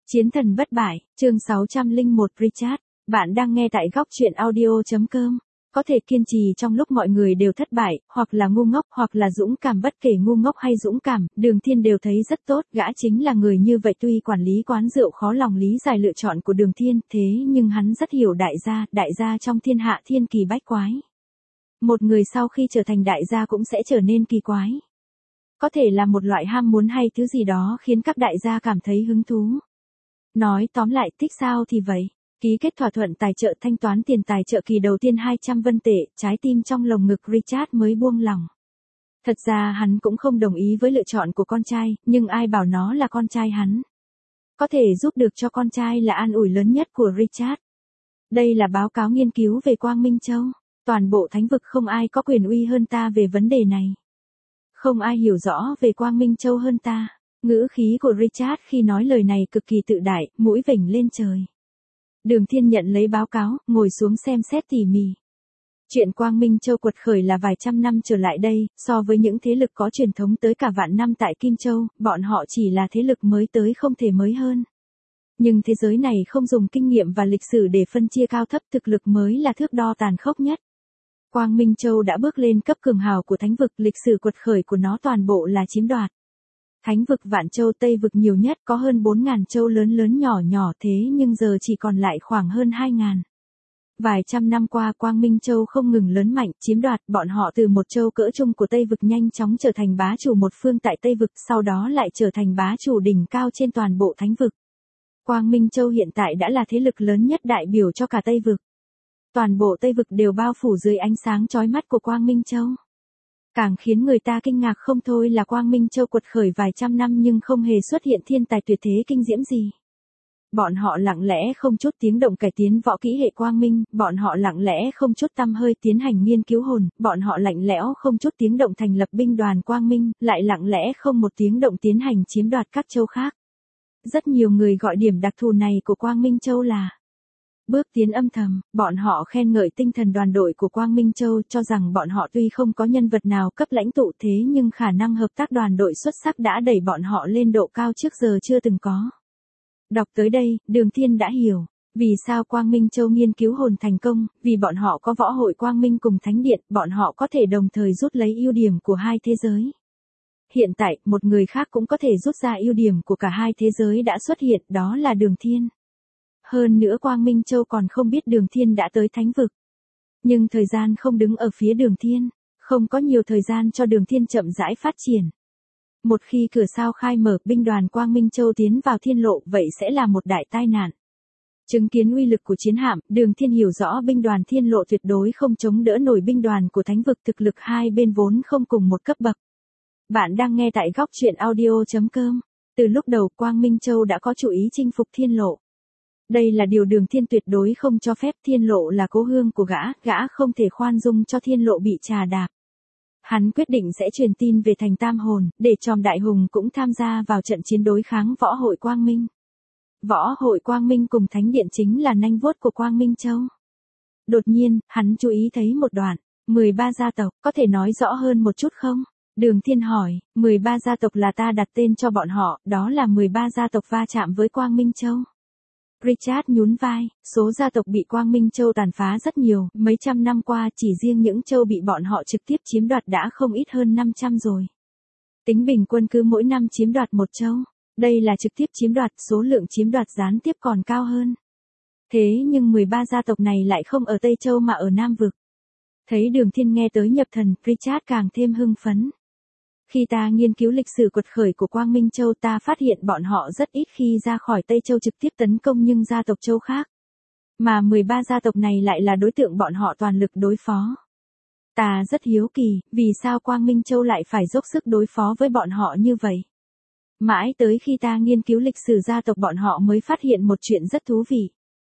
Chiến thần bất bại, chương 601 Richard, bạn đang nghe tại góc truyện audio.com. Có thể kiên trì trong lúc mọi người đều thất bại, hoặc là ngu ngốc hoặc là dũng cảm, bất kể ngu ngốc hay dũng cảm, Đường Thiên đều thấy rất tốt, gã chính là người như vậy. Tuy quản lý quán rượu khó lòng lý giải lựa chọn của Đường Thiên, thế nhưng hắn rất hiểu đại gia trong thiên hạ thiên kỳ bách quái. Một người sau khi trở thành đại gia cũng sẽ trở nên kỳ quái. Có thể là một loại ham muốn hay thứ gì đó khiến các đại gia cảm thấy hứng thú. Nói tóm lại, thích sao thì vậy. Ký kết thỏa thuận tài trợ, thanh toán tiền tài trợ kỳ đầu tiên 200 vân tệ, trái tim trong lồng ngực Richard mới buông lỏng. Thật ra hắn cũng không đồng ý với lựa chọn của con trai, nhưng ai bảo nó là con trai hắn. Có thể giúp được cho con trai là an ủi lớn nhất của Richard. Đây là báo cáo nghiên cứu về Quang Minh Châu. Toàn bộ thánh vực không ai có quyền uy hơn ta về vấn đề này. Không ai hiểu rõ về Quang Minh Châu hơn ta. Ngữ khí của Richard khi nói lời này cực kỳ tự đại, mũi vểnh lên trời. Đường Thiên nhận lấy báo cáo, ngồi xuống xem xét tỉ mỉ. Chuyện Quang Minh Châu quật khởi là vài trăm năm trở lại đây, so với những thế lực có truyền thống tới cả vạn năm tại Kim Châu, bọn họ chỉ là thế lực mới tới không thể mới hơn. Nhưng thế giới này không dùng kinh nghiệm và lịch sử để phân chia cao thấp, thực lực mới là thước đo tàn khốc nhất. Quang Minh Châu đã bước lên cấp cường hào của thánh vực, lịch sử quật khởi của nó toàn bộ là chiếm đoạt. Thánh vực Vạn Châu Tây vực nhiều nhất có hơn 4.000 châu lớn nhỏ thế nhưng giờ chỉ còn lại khoảng hơn 2.000. Vài trăm năm qua Quang Minh Châu không ngừng lớn mạnh, chiếm đoạt, bọn họ từ một châu cỡ trung của Tây vực nhanh chóng trở thành bá chủ một phương tại Tây vực, sau đó lại trở thành bá chủ đỉnh cao trên toàn bộ thánh vực. Quang Minh Châu hiện tại đã là thế lực lớn nhất đại biểu cho cả Tây vực. Toàn bộ Tây vực đều bao phủ dưới ánh sáng chói mắt của Quang Minh Châu. Càng khiến người ta kinh ngạc không thôi là Quang Minh Châu quật khởi vài trăm năm nhưng không hề xuất hiện thiên tài tuyệt thế kinh diễm gì. Bọn họ lặng lẽ không chút tiếng động cải tiến võ kỹ hệ Quang Minh, bọn họ lặng lẽ không chút tăm hơi tiến hành nghiên cứu hồn, bọn họ lạnh lẽo không chút tiếng động thành lập binh đoàn Quang Minh, lại lặng lẽ không một tiếng động tiến hành chiếm đoạt các châu khác. Rất nhiều người gọi điểm đặc thù này của Quang Minh Châu là bước tiến âm thầm. Bọn họ khen ngợi tinh thần đoàn đội của Quang Minh Châu, cho rằng bọn họ tuy không có nhân vật nào cấp lãnh tụ thế nhưng khả năng hợp tác đoàn đội xuất sắc đã đẩy bọn họ lên độ cao trước giờ chưa từng có. Đọc tới đây, Đường Thiên đã hiểu vì sao Quang Minh Châu nghiên cứu hồn thành công, vì bọn họ có võ hội Quang Minh cùng Thánh Điện, bọn họ có thể đồng thời rút lấy ưu điểm của hai thế giới. Hiện tại, một người khác cũng có thể rút ra ưu điểm của cả hai thế giới đã xuất hiện, đó là Đường Thiên. Hơn nữa Quang Minh Châu còn không biết Đường Thiên đã tới thánh vực. Nhưng thời gian không đứng ở phía Đường Thiên, không có nhiều thời gian cho Đường Thiên chậm rãi phát triển. Một khi cửa sao khai mở, binh đoàn Quang Minh Châu tiến vào thiên lộ, vậy sẽ là một đại tai nạn. Chứng kiến uy lực của chiến hạm, Đường Thiên hiểu rõ binh đoàn thiên lộ tuyệt đối không chống đỡ nổi binh đoàn của thánh vực, thực lực hai bên vốn không cùng một cấp bậc. Bạn đang nghe tại góc truyện audio.com. Từ lúc đầu Quang Minh Châu đã có chủ ý chinh phục thiên lộ. Đây là điều Đường Thiên tuyệt đối không cho phép, thiên lộ là cố hương của gã không thể khoan dung cho thiên lộ bị trà đạp. Hắn quyết định sẽ truyền tin về thành Tam Hồn, để Tròm Đại Hùng cũng tham gia vào trận chiến đối kháng võ hội Quang Minh. Võ hội Quang Minh cùng Thánh Điện chính là nanh vuốt của Quang Minh Châu. Đột nhiên, hắn chú ý thấy một đoạn, 13 gia tộc, có thể nói rõ hơn một chút không? Đường Thiên hỏi, 13 gia tộc là ta đặt tên cho bọn họ, đó là 13 gia tộc va chạm với Quang Minh Châu. Richard nhún vai, số gia tộc bị Quang Minh Châu tàn phá rất nhiều, mấy trăm năm qua chỉ riêng những châu bị bọn họ trực tiếp chiếm đoạt đã không ít hơn 500 rồi. Tính bình quân cứ mỗi năm chiếm đoạt một châu, đây là trực tiếp chiếm đoạt, số lượng chiếm đoạt gián tiếp còn cao hơn. Thế nhưng 13 gia tộc này lại không ở Tây Châu mà ở Nam vực. Thấy Đường Thiên nghe tới nhập thần, Richard càng thêm hưng phấn. Khi ta nghiên cứu lịch sử quật khởi của Quang Minh Châu, ta phát hiện bọn họ rất ít khi ra khỏi Tây Châu trực tiếp tấn công nhưng gia tộc châu khác. Mà 13 gia tộc này lại là đối tượng bọn họ toàn lực đối phó. Ta rất hiếu kỳ, vì sao Quang Minh Châu lại phải dốc sức đối phó với bọn họ như vậy? Mãi tới khi ta nghiên cứu lịch sử gia tộc bọn họ mới phát hiện một chuyện rất thú vị.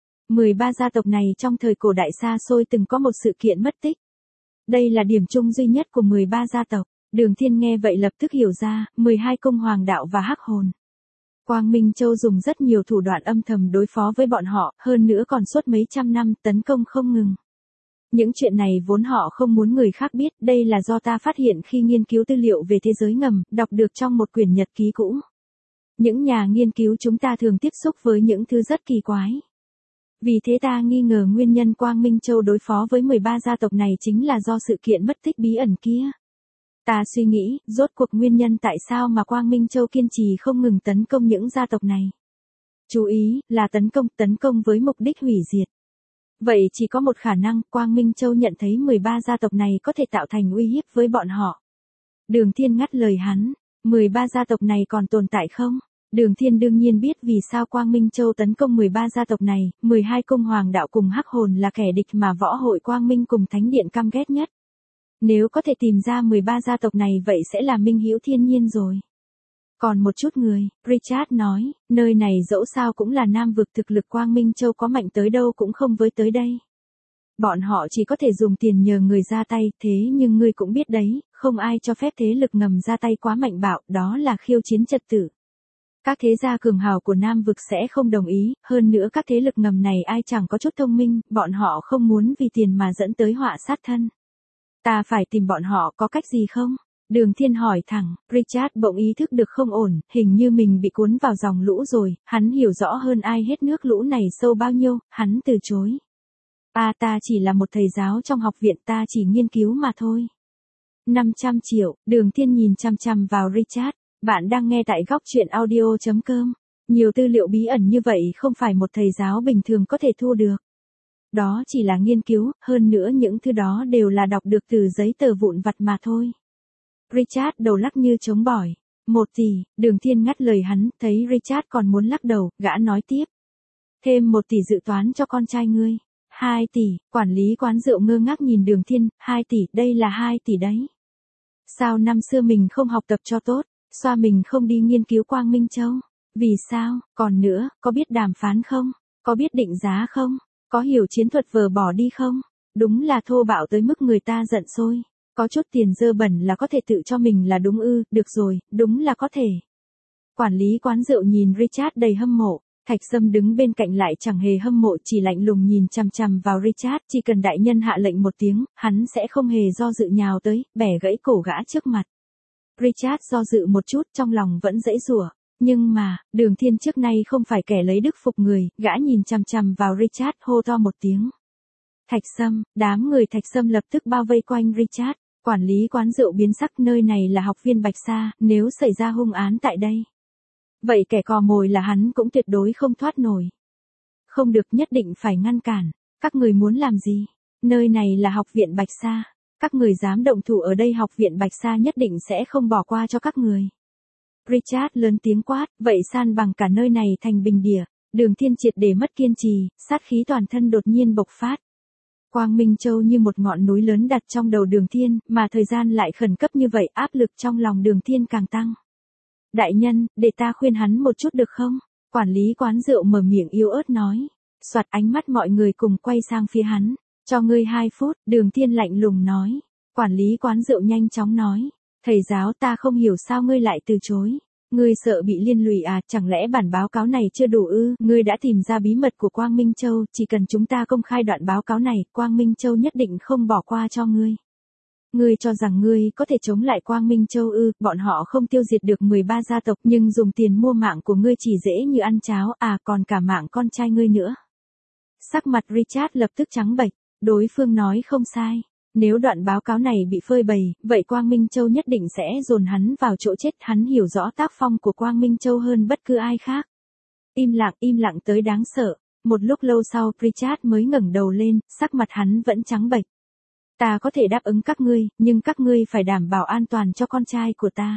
13 gia tộc này trong thời cổ đại xa xôi từng có một sự kiện mất tích. Đây là điểm chung duy nhất của 13 gia tộc. Đường Thiên nghe vậy lập tức hiểu ra, 12 cung hoàng đạo và hắc hồn. Quang Minh Châu dùng rất nhiều thủ đoạn âm thầm đối phó với bọn họ, hơn nữa còn suốt mấy trăm năm tấn công không ngừng. Những chuyện này vốn họ không muốn người khác biết, đây là do ta phát hiện khi nghiên cứu tư liệu về thế giới ngầm, đọc được trong một quyển nhật ký cũ. Những nhà nghiên cứu chúng ta thường tiếp xúc với những thứ rất kỳ quái. Vì thế ta nghi ngờ nguyên nhân Quang Minh Châu đối phó với 13 gia tộc này chính là do sự kiện mất tích bí ẩn kia. Ta suy nghĩ, rốt cuộc nguyên nhân tại sao mà Quang Minh Châu kiên trì không ngừng tấn công những gia tộc này. Chú ý, là tấn công với mục đích hủy diệt. Vậy chỉ có một khả năng, Quang Minh Châu nhận thấy 13 gia tộc này có thể tạo thành uy hiếp với bọn họ. Đường Thiên ngắt lời hắn, 13 gia tộc này còn tồn tại không? Đường Thiên đương nhiên biết vì sao Quang Minh Châu tấn công 13 gia tộc này, 12 cung hoàng đạo cùng hắc hồn là kẻ địch mà võ hội Quang Minh cùng Thánh Điện căm ghét nhất. Nếu có thể tìm ra 13 gia tộc này vậy sẽ là minh hữu thiên nhiên rồi. Còn một chút người, Richard nói, nơi này dẫu sao cũng là Nam vực, thực lực Quang Minh Châu có mạnh tới đâu cũng không với tới đây. Bọn họ chỉ có thể dùng tiền nhờ người ra tay, thế nhưng ngươi cũng biết đấy, không ai cho phép thế lực ngầm ra tay quá mạnh bạo, đó là khiêu chiến trật tự. Các thế gia cường hào của Nam vực sẽ không đồng ý, hơn nữa các thế lực ngầm này ai chẳng có chút thông minh, bọn họ không muốn vì tiền mà dẫn tới họa sát thân. Ta phải tìm bọn họ, có cách gì không? Đường Thiên hỏi thẳng, Richard bỗng ý thức được không ổn, hình như mình bị cuốn vào dòng lũ rồi, hắn hiểu rõ hơn ai hết nước lũ này sâu bao nhiêu, hắn từ chối. Ta chỉ là một thầy giáo trong học viện, ta chỉ nghiên cứu mà thôi. 500 triệu, Đường Thiên nhìn chằm chằm vào Richard, bạn đang nghe tại góc truyện audio.com. Nhiều tư liệu bí ẩn như vậy không phải một thầy giáo bình thường có thể thu được. Đó chỉ là nghiên cứu, hơn nữa những thứ đó đều là đọc được từ giấy tờ vụn vặt mà thôi. Richard đầu lắc như trống bỏi. 1 tỷ, Đường Thiên ngắt lời hắn, thấy Richard còn muốn lắc đầu, gã nói tiếp. Thêm 1 tỷ dự toán cho con trai ngươi. 2 tỷ, quản lý quán rượu ngơ ngác nhìn Đường Thiên, 2 tỷ, đây là 2 tỷ đấy. Sao năm xưa mình không học tập cho tốt, sao mình không đi nghiên cứu Quang Minh Châu? Vì sao, còn nữa, có biết đàm phán không? Có biết định giá không? Có hiểu chiến thuật vờ bỏ đi không? Đúng là thô bạo tới mức người ta giận sôi. Có chút tiền dơ bẩn là có thể tự cho mình là đúng ư, được rồi, đúng là có thể. Quản lý quán rượu nhìn Richard đầy hâm mộ, Thạch Sâm đứng bên cạnh lại chẳng hề hâm mộ, chỉ lạnh lùng nhìn chằm chằm vào Richard, chỉ cần đại nhân hạ lệnh một tiếng, hắn sẽ không hề do dự nhào tới, bẻ gãy cổ gã trước mặt. Richard do dự một chút, trong lòng vẫn giãy giụa, nhưng mà, Đường Thiên trước nay không phải kẻ lấy đức phục người, gã nhìn chằm chằm vào Richard, hô to một tiếng. Thạch Sâm, đám người Thạch Sâm lập tức bao vây quanh Richard. Quản lý quán rượu biến sắc, nơi này là học viên Bạch Sa, nếu xảy ra hung án tại đây. Vậy kẻ cò mồi là hắn cũng tuyệt đối không thoát nổi. Không được, nhất định phải ngăn cản. Các người muốn làm gì? Nơi này là học viện Bạch Sa. Các người dám động thủ ở đây, học viện Bạch Sa nhất định sẽ không bỏ qua cho các người. Richard lớn tiếng quát, vậy san bằng cả nơi này thành bình địa. Đường Thiên triệt để mất kiên trì, sát khí toàn thân đột nhiên bộc phát. Quang Minh Châu như một ngọn núi lớn đặt trong đầu Đường Thiên, mà thời gian lại khẩn cấp như vậy, áp lực trong lòng Đường Thiên càng tăng. Đại nhân, để ta khuyên hắn một chút được không? Quản lý quán rượu mở miệng yếu ớt nói. Soạt, ánh mắt mọi người cùng quay sang phía hắn. Cho ngươi 2 phút, Đường Thiên lạnh lùng nói. Quản lý quán rượu nhanh chóng nói. Thầy giáo, ta không hiểu sao ngươi lại từ chối. Ngươi sợ bị liên lụy à, chẳng lẽ bản báo cáo này chưa đủ ư? Ngươi đã tìm ra bí mật của Quang Minh Châu, chỉ cần chúng ta công khai đoạn báo cáo này, Quang Minh Châu nhất định không bỏ qua cho ngươi. Ngươi cho rằng ngươi có thể chống lại Quang Minh Châu ư? Bọn họ không tiêu diệt được 13 gia tộc, nhưng dùng tiền mua mạng của ngươi chỉ dễ như ăn cháo, à còn cả mạng con trai ngươi nữa. Sắc mặt Richard lập tức trắng bệch, đối phương nói không sai. Nếu đoạn báo cáo này bị phơi bày, vậy Quang Minh Châu nhất định sẽ dồn hắn vào chỗ chết, hắn hiểu rõ tác phong của Quang Minh Châu hơn bất cứ ai khác. Im lặng tới đáng sợ, một lúc lâu sau Richard mới ngẩng đầu lên, sắc mặt hắn vẫn trắng bệch. Ta có thể đáp ứng các ngươi, nhưng các ngươi phải đảm bảo an toàn cho con trai của ta.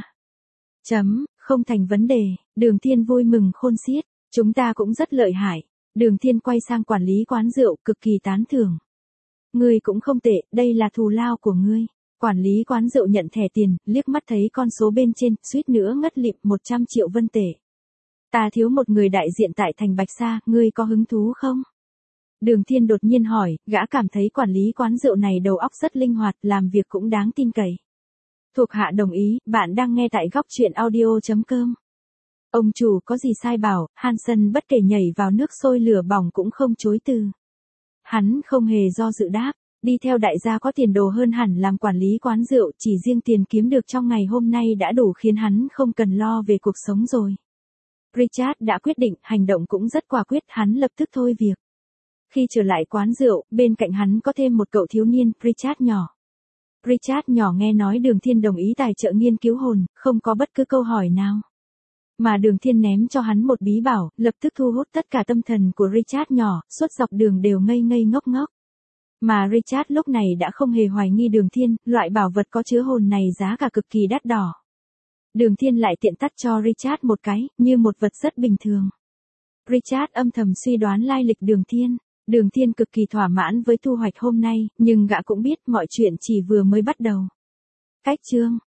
Không thành vấn đề, Đường Thiên vui mừng khôn xiết, chúng ta cũng rất lợi hại. Đường Thiên quay sang quản lý quán rượu, cực kỳ tán thưởng. Ngươi cũng không tệ, đây là thù lao của ngươi. Quản lý quán rượu nhận thẻ tiền, liếc mắt thấy con số bên trên, suýt nữa ngất lịm, 100 triệu vân tệ. Ta thiếu một người đại diện tại thành Bạch Sa, ngươi có hứng thú không? Đường Thiên đột nhiên hỏi, gã cảm thấy quản lý quán rượu này đầu óc rất linh hoạt, làm việc cũng đáng tin cậy. Thuộc hạ đồng ý, bạn đang nghe tại góc truyện audio.com. Ông chủ có gì sai bảo, Hansen bất kể nhảy vào nước sôi lửa bỏng cũng không chối từ. Hắn không hề do dự đáp, đi theo đại gia có tiền đồ hơn hẳn làm quản lý quán rượu, chỉ riêng tiền kiếm được trong ngày hôm nay đã đủ khiến hắn không cần lo về cuộc sống rồi. Richard đã quyết định, hành động cũng rất quả quyết, hắn lập tức thôi việc. Khi trở lại quán rượu, bên cạnh hắn có thêm một cậu thiếu niên, Richard nhỏ. Richard nhỏ nghe nói Đường Thiên đồng ý tài trợ nghiên cứu hồn, không có bất cứ câu hỏi nào. Mà Đường Thiên ném cho hắn một bí bảo, lập tức thu hút tất cả tâm thần của Richard nhỏ, suốt dọc đường đều ngây ngây ngốc ngốc. Mà Richard lúc này đã không hề hoài nghi Đường Thiên, loại bảo vật có chứa hồn này giá cả cực kỳ đắt đỏ. Đường Thiên lại tiện tắt cho Richard một cái, như một vật rất bình thường. Richard âm thầm suy đoán lai lịch Đường Thiên. Đường Thiên cực kỳ thỏa mãn với thu hoạch hôm nay, nhưng gã cũng biết mọi chuyện chỉ vừa mới bắt đầu. Cách chương